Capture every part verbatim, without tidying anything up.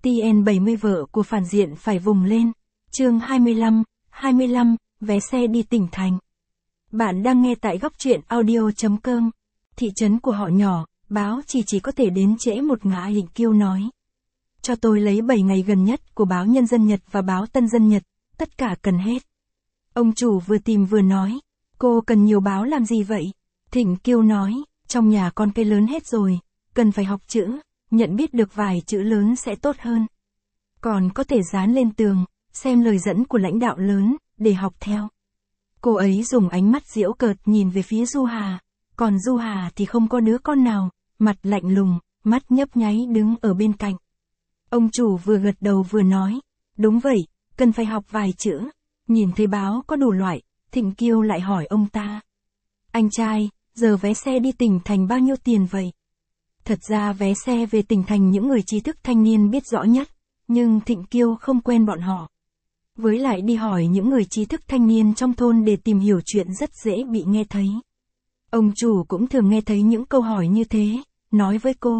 tê en bảy mươi vợ của phản diện phải vùng lên. Chương hai mươi lăm, hai mươi lăm, vé xe đi tỉnh thành. Bạn đang nghe tại góc truyện audio chấm com. Thị trấn của họ nhỏ, báo chỉ chỉ có thể đến trễ một ngã Định Kiêu nói. Cho tôi lấy bảy ngày gần nhất của báo Nhân dân Nhật và báo Tân dân Nhật, tất cả cần hết. Ông chủ vừa tìm vừa nói, cô cần nhiều báo làm gì vậy? Thịnh Kiêu nói, trong nhà con cây lớn hết rồi, cần phải học chữ, nhận biết được vài chữ lớn sẽ tốt hơn. Còn có thể dán lên tường, xem lời dẫn của lãnh đạo lớn, để học theo. Cô ấy dùng ánh mắt giễu cợt nhìn về phía Du Hà, còn Du Hà thì không có đứa con nào, mặt lạnh lùng, mắt nhấp nháy đứng ở bên cạnh. Ông chủ vừa gật đầu vừa nói, đúng vậy, cần phải học vài chữ. Nhìn thấy báo có đủ loại, Thịnh Kiêu lại hỏi ông ta. Anh trai, giờ vé xe đi tỉnh thành bao nhiêu tiền vậy? Thật ra vé xe về tỉnh thành những người trí thức thanh niên biết rõ nhất, nhưng Thịnh Kiêu không quen bọn họ. Với lại đi hỏi những người trí thức thanh niên trong thôn để tìm hiểu chuyện rất dễ bị nghe thấy. Ông chủ cũng thường nghe thấy những câu hỏi như thế, nói với cô.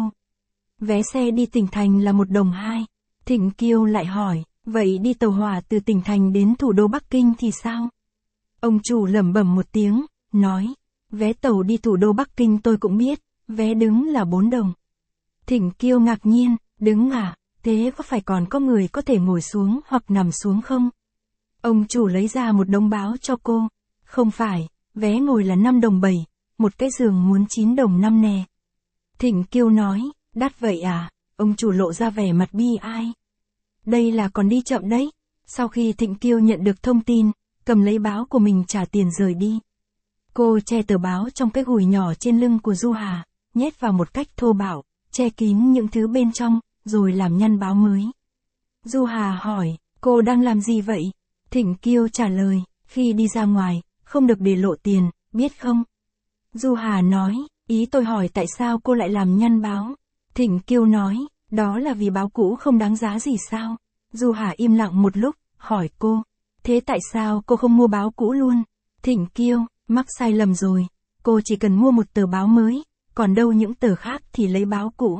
Vé xe đi tỉnh thành là một đồng hai. Thịnh Kiêu lại hỏi, vậy đi tàu hỏa từ tỉnh thành đến thủ đô Bắc Kinh thì sao? Ông chủ lẩm bẩm một tiếng, nói, vé tàu đi thủ đô Bắc Kinh tôi cũng biết, vé đứng là bốn đồng. Thịnh Kiêu ngạc nhiên, đứng à, thế có phải còn có người có thể ngồi xuống hoặc nằm xuống không? Ông chủ lấy ra một đống báo cho cô, không phải, vé ngồi là năm đồng bảy, một cái giường muốn chín đồng năm nè. Thịnh Kiêu nói, đắt vậy à? Ông chủ lộ ra vẻ mặt bi ai. Đây là còn đi chậm đấy. Sau khi Thịnh Kiêu nhận được thông tin, cầm lấy báo của mình trả tiền rời đi. Cô che tờ báo trong cái gùi nhỏ trên lưng của Du Hà, nhét vào một cách thô bạo, che kín những thứ bên trong, rồi làm nhăn báo mới. Du Hà hỏi, cô đang làm gì vậy? Thịnh Kiêu trả lời, khi đi ra ngoài, không được để lộ tiền, biết không? Du Hà nói, ý tôi hỏi tại sao cô lại làm nhăn báo? Thịnh Kiêu nói, đó là vì báo cũ không đáng giá gì sao? Du Hà im lặng một lúc, hỏi cô, thế tại sao cô không mua báo cũ luôn? Thịnh Kiêu, mắc sai lầm rồi, cô chỉ cần mua một tờ báo mới, còn đâu những tờ khác thì lấy báo cũ.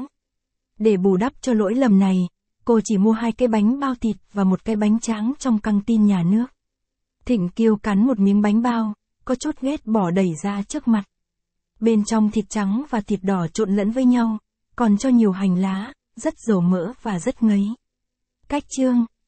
Để bù đắp cho lỗi lầm này, cô chỉ mua hai cái bánh bao thịt và một cái bánh tráng trong căng tin nhà nước. Thịnh Kiêu cắn một miếng bánh bao, có chút ghét bỏ đẩy ra trước mặt. Bên trong thịt trắng và thịt đỏ trộn lẫn với nhau, còn cho nhiều hành lá, rất dầu mỡ và rất ngấy. Cách chương